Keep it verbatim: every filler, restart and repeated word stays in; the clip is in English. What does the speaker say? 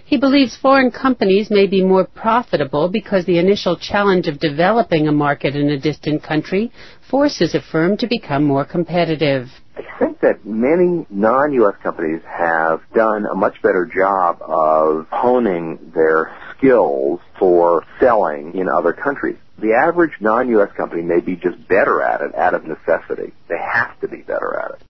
He believes foreign companies may be more profitable because the initial challenge of developing a market in a distant country forces a firm to become more competitive. I think that many non-U S companies have done a much better job of honing their skills for selling in other countries. The average non-U S company may be just better at it out of necessity. They have to be better at it.